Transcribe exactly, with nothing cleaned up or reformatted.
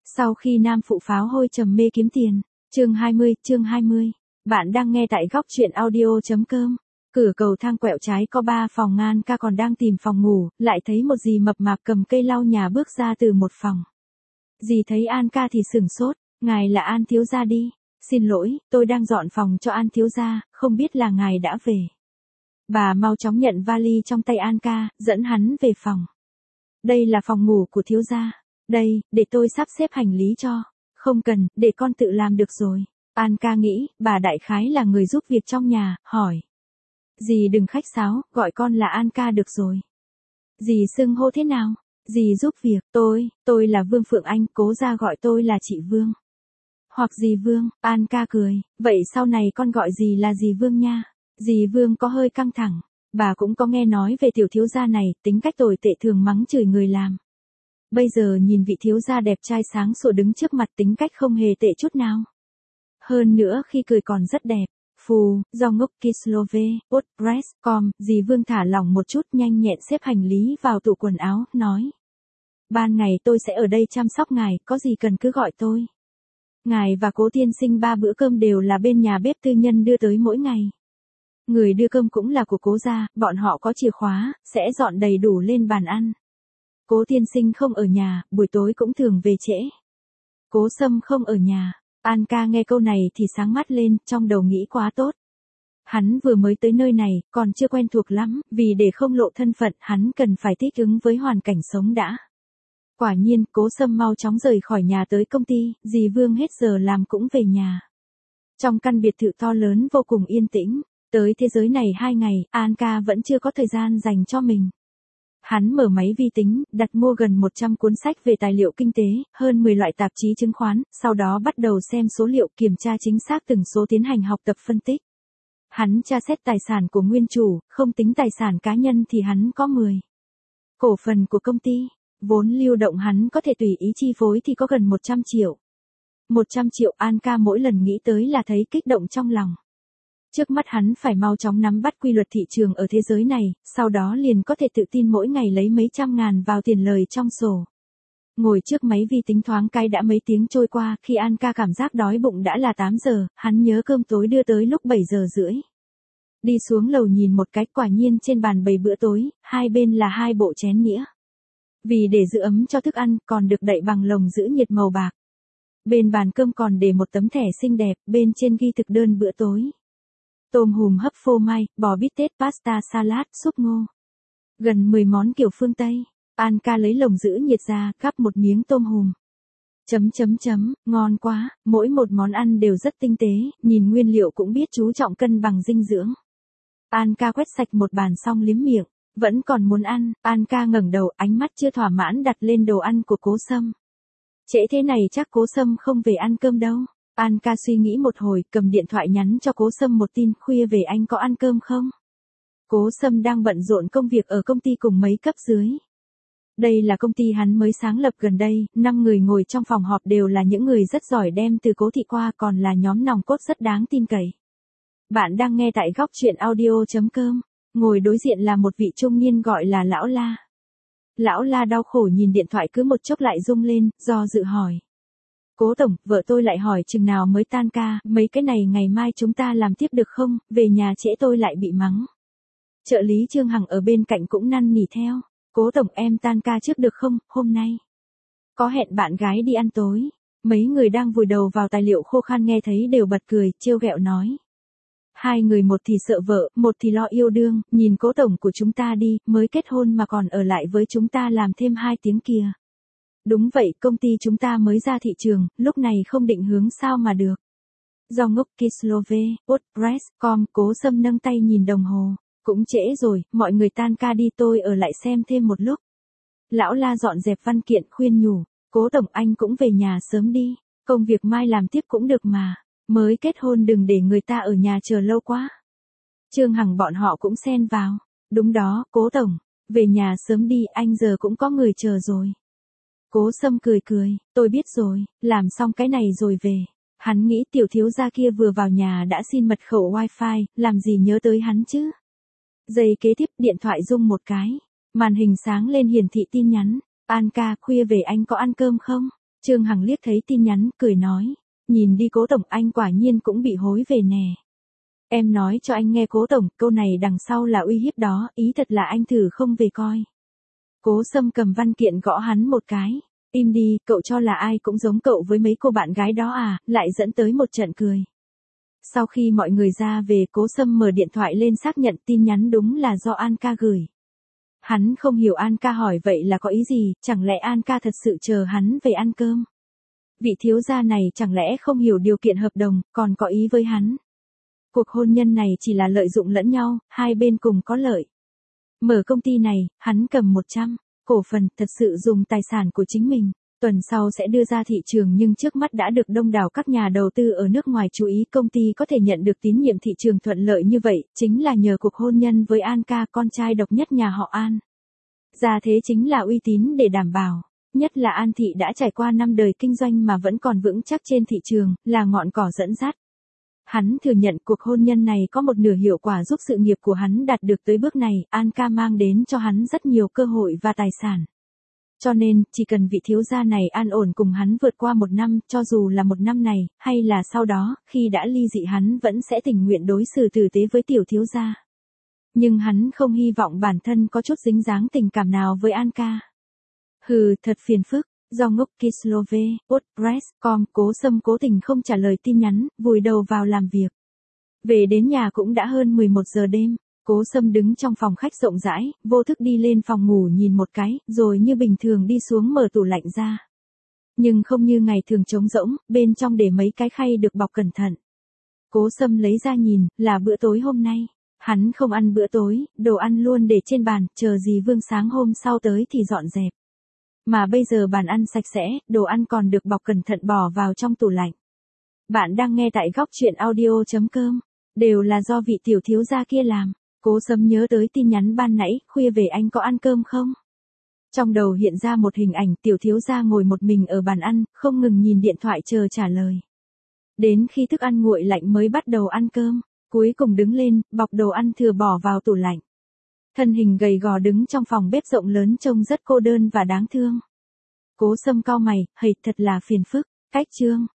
Sau khi nam phụ pháo hôi trầm mê kiếm tiền. Chương hai mươi, chương hai mươi. Bạn đang nghe tại góc truyện audio.com. Cửa cầu thang quẹo trái có ba phòng, An ca còn đang tìm phòng ngủ, lại thấy một dì mập mạp cầm cây lau nhà bước ra từ một phòng. Dì thấy An ca thì sửng sốt, ngài là An thiếu gia đi. Xin lỗi, tôi đang dọn phòng cho An thiếu gia, không biết là ngài đã về. Bà mau chóng nhận vali trong tay An ca, dẫn hắn về phòng. Đây là phòng ngủ của thiếu gia. Đây, để tôi sắp xếp hành lý cho. Không cần, để con tự làm được rồi. An ca nghĩ, bà đại khái là người giúp việc trong nhà, hỏi. Dì đừng khách sáo, gọi con là An ca được rồi. Dì xưng hô thế nào? Dì giúp việc, tôi, tôi là Vương Phượng Anh, cố ra gọi tôi là chị Vương. Hoặc dì Vương, An ca cười, vậy sau này con gọi dì là dì Vương nha. Dì Vương có hơi căng thẳng, bà cũng có nghe nói về tiểu thiếu gia này, tính cách tồi tệ, thường mắng chửi người làm. Bây giờ nhìn vị thiếu gia đẹp trai sáng sủa đứng trước mặt, tính cách không hề tệ chút nào. Hơn nữa khi cười còn rất đẹp. Phù, do ngốc Kislove, WordPress, com, dì Vương thả lỏng một chút, nhanh nhẹn xếp hành lý vào tủ quần áo, nói. Ban ngày tôi sẽ ở đây chăm sóc ngài, có gì cần cứ gọi tôi. Ngài và Cố tiên sinh ba bữa cơm đều là bên nhà bếp tư nhân đưa tới mỗi ngày. Người đưa cơm cũng là của Cố gia, bọn họ có chìa khóa, sẽ dọn đầy đủ lên bàn ăn. Cố tiên sinh không ở nhà, buổi tối cũng thường về trễ. Cố Sâm không ở nhà. An ca nghe câu này thì sáng mắt lên, trong đầu nghĩ quá tốt. Hắn vừa mới tới nơi này, còn chưa quen thuộc lắm, vì để không lộ thân phận, hắn cần phải thích ứng với hoàn cảnh sống đã. Quả nhiên, Cố Sâm mau chóng rời khỏi nhà tới công ty, dì Vương hết giờ làm cũng về nhà. Trong căn biệt thự to lớn vô cùng yên tĩnh, tới thế giới này hai ngày, An ca vẫn chưa có thời gian dành cho mình. Hắn mở máy vi tính, đặt mua gần một trăm cuốn sách về tài liệu kinh tế, hơn mười loại tạp chí chứng khoán, sau đó bắt đầu xem số liệu, kiểm tra chính xác từng số, tiến hành học tập phân tích. Hắn tra xét tài sản của nguyên chủ, không tính tài sản cá nhân thì hắn có mười cổ phần của công ty. Vốn lưu động hắn có thể tùy ý chi phối thì có gần một trăm triệu. một trăm triệu, An ca mỗi lần nghĩ tới là thấy kích động trong lòng. Trước mắt hắn phải mau chóng nắm bắt quy luật thị trường ở thế giới này, sau đó liền có thể tự tin mỗi ngày lấy mấy trăm ngàn vào tiền lời trong sổ. Ngồi trước máy vi tính thoáng cái đã mấy tiếng trôi qua, khi An ca cảm giác đói bụng đã là tám giờ, hắn nhớ cơm tối đưa tới lúc bảy giờ rưỡi. Đi xuống lầu nhìn một cái, quả nhiên trên bàn bày bữa tối, hai bên là hai bộ chén nĩa. Vì để giữ ấm cho thức ăn, còn được đậy bằng lồng giữ nhiệt màu bạc. Bên bàn cơm còn để một tấm thẻ xinh đẹp, bên trên ghi thực đơn bữa tối. Tôm hùm hấp phô mai, bò bít tết, pasta salad, súp ngô. Gần mười món kiểu phương Tây. An ca lấy lồng giữ nhiệt ra, gắp một miếng tôm hùm. Chấm chấm chấm, ngon quá, mỗi một món ăn đều rất tinh tế, nhìn nguyên liệu cũng biết chú trọng cân bằng dinh dưỡng. An ca quét sạch một bàn xong liếm miệng, vẫn còn muốn ăn, An ca ngẩng đầu, ánh mắt chưa thỏa mãn đặt lên đồ ăn của Cố Sâm. Trễ thế này chắc Cố Sâm không về ăn cơm đâu. An ca suy nghĩ một hồi, cầm điện thoại nhắn cho Cố Sâm một tin, khuya về anh có ăn cơm không? Cố Sâm đang bận rộn công việc ở công ty cùng mấy cấp dưới. Đây là công ty hắn mới sáng lập gần đây, năm người ngồi trong phòng họp đều là những người rất giỏi, đem từ Cố thị qua, còn là nhóm nòng cốt rất đáng tin cậy. Bạn đang nghe tại góc truyện audio.com, ngồi đối diện là một vị trung niên gọi là Lão La. Lão La đau khổ nhìn điện thoại, cứ một chốc lại rung lên, do dự hỏi. Cố tổng, vợ tôi lại hỏi chừng nào mới tan ca, mấy cái này ngày mai chúng ta làm tiếp được không, về nhà trễ tôi lại bị mắng. Trợ lý Trương Hằng ở bên cạnh cũng năn nỉ theo. Cố tổng, em tan ca trước được không, hôm nay có hẹn bạn gái đi ăn tối. Mấy người đang vùi đầu vào tài liệu khô khan nghe thấy đều bật cười, trêu ghẹo nói. Hai người một thì sợ vợ, một thì lo yêu đương, nhìn Cố tổng của chúng ta đi, mới kết hôn mà còn ở lại với chúng ta làm thêm hai tiếng kìa. Đúng vậy, công ty chúng ta mới ra thị trường, lúc này không định hướng sao mà được. Do ngốc Kislove, WordPress, com, Cố Sâm nâng tay nhìn đồng hồ. Cũng trễ rồi, mọi người tan ca đi, tôi ở lại xem thêm một lúc. Lão La dọn dẹp văn kiện khuyên nhủ. Cố tổng, anh cũng về nhà sớm đi. Công việc mai làm tiếp cũng được mà. Mới kết hôn đừng để người ta ở nhà chờ lâu quá. Trương Hằng bọn họ cũng xen vào. Đúng đó, Cố tổng. Về nhà sớm đi, anh giờ cũng có người chờ rồi. Cố Sâm cười cười, tôi biết rồi, làm xong cái này rồi về. Hắn nghĩ tiểu thiếu gia kia vừa vào nhà đã xin mật khẩu wifi, làm gì nhớ tới hắn chứ. Giây kế tiếp, điện thoại rung một cái. Màn hình sáng lên hiển thị tin nhắn. An ca, khuya về anh có ăn cơm không? Trương Hằng liếc thấy tin nhắn, cười nói, nhìn đi Cố tổng, anh quả nhiên cũng bị hối về nè. Em nói cho anh nghe Cố tổng, câu này đằng sau là uy hiếp đó, ý thật là anh thử không về coi. Cố Sâm cầm văn kiện gõ hắn một cái. Im đi, cậu cho là ai cũng giống cậu với mấy cô bạn gái đó à, lại dẫn tới một trận cười. Sau khi mọi người ra về, Cố Sâm mở điện thoại lên xác nhận tin nhắn đúng là do An ca gửi. Hắn không hiểu An ca hỏi vậy là có ý gì, chẳng lẽ An ca thật sự chờ hắn về ăn cơm? Vị thiếu gia này chẳng lẽ không hiểu điều kiện hợp đồng, còn có ý với hắn? Cuộc hôn nhân này chỉ là lợi dụng lẫn nhau, hai bên cùng có lợi. Mở công ty này, hắn cầm một trăm cổ phần, thật sự dùng tài sản của chính mình. Tuần sau sẽ đưa ra thị trường nhưng trước mắt đã được đông đảo các nhà đầu tư ở nước ngoài chú ý. Công ty có thể nhận được tín nhiệm thị trường thuận lợi như vậy, chính là nhờ cuộc hôn nhân với An ca, con trai độc nhất nhà họ An. Gia thế chính là uy tín để đảm bảo. Nhất là An thị đã trải qua năm đời kinh doanh mà vẫn còn vững chắc trên thị trường, là ngọn cỏ dẫn dắt. Hắn thừa nhận cuộc hôn nhân này có một nửa hiệu quả giúp sự nghiệp của hắn đạt được tới bước này, An ca mang đến cho hắn rất nhiều cơ hội và tài sản. Cho nên, chỉ cần vị thiếu gia này an ổn cùng hắn vượt qua một năm, cho dù là một năm này, hay là sau đó, khi đã ly dị hắn vẫn sẽ tình nguyện đối xử tử tế với tiểu thiếu gia. Nhưng hắn không hy vọng bản thân có chút dính dáng tình cảm nào với An ca. Hừ, thật phiền phức. Do ngốc Kislove, WordPress chấm com, Cố Sâm cố tình không trả lời tin nhắn, vùi đầu vào làm việc. Về đến nhà cũng đã hơn mười một giờ đêm, Cố Sâm đứng trong phòng khách rộng rãi, vô thức đi lên phòng ngủ nhìn một cái, rồi như bình thường đi xuống mở tủ lạnh ra. Nhưng không như ngày thường trống rỗng, bên trong để mấy cái khay được bọc cẩn thận. Cố Sâm lấy ra nhìn, là bữa tối hôm nay. Hắn không ăn bữa tối, đồ ăn luôn để trên bàn, chờ gì Vương sáng hôm sau tới thì dọn dẹp. Mà bây giờ bàn ăn sạch sẽ, đồ ăn còn được bọc cẩn thận bỏ vào trong tủ lạnh. Bạn đang nghe tại góc truyện audio chấm com. Đều là do vị tiểu thiếu gia kia làm. Cố Sâm nhớ tới tin nhắn ban nãy, khuya về anh có ăn cơm không? Trong đầu hiện ra một hình ảnh tiểu thiếu gia ngồi một mình ở bàn ăn, không ngừng nhìn điện thoại chờ trả lời. Đến khi thức ăn nguội lạnh mới bắt đầu ăn cơm, cuối cùng đứng lên, bọc đồ ăn thừa bỏ vào tủ lạnh. Thân hình gầy gò đứng trong phòng bếp rộng lớn trông rất cô đơn và đáng thương. Cố Sâm cau mày, hầy, thật là phiền phức. Cách chương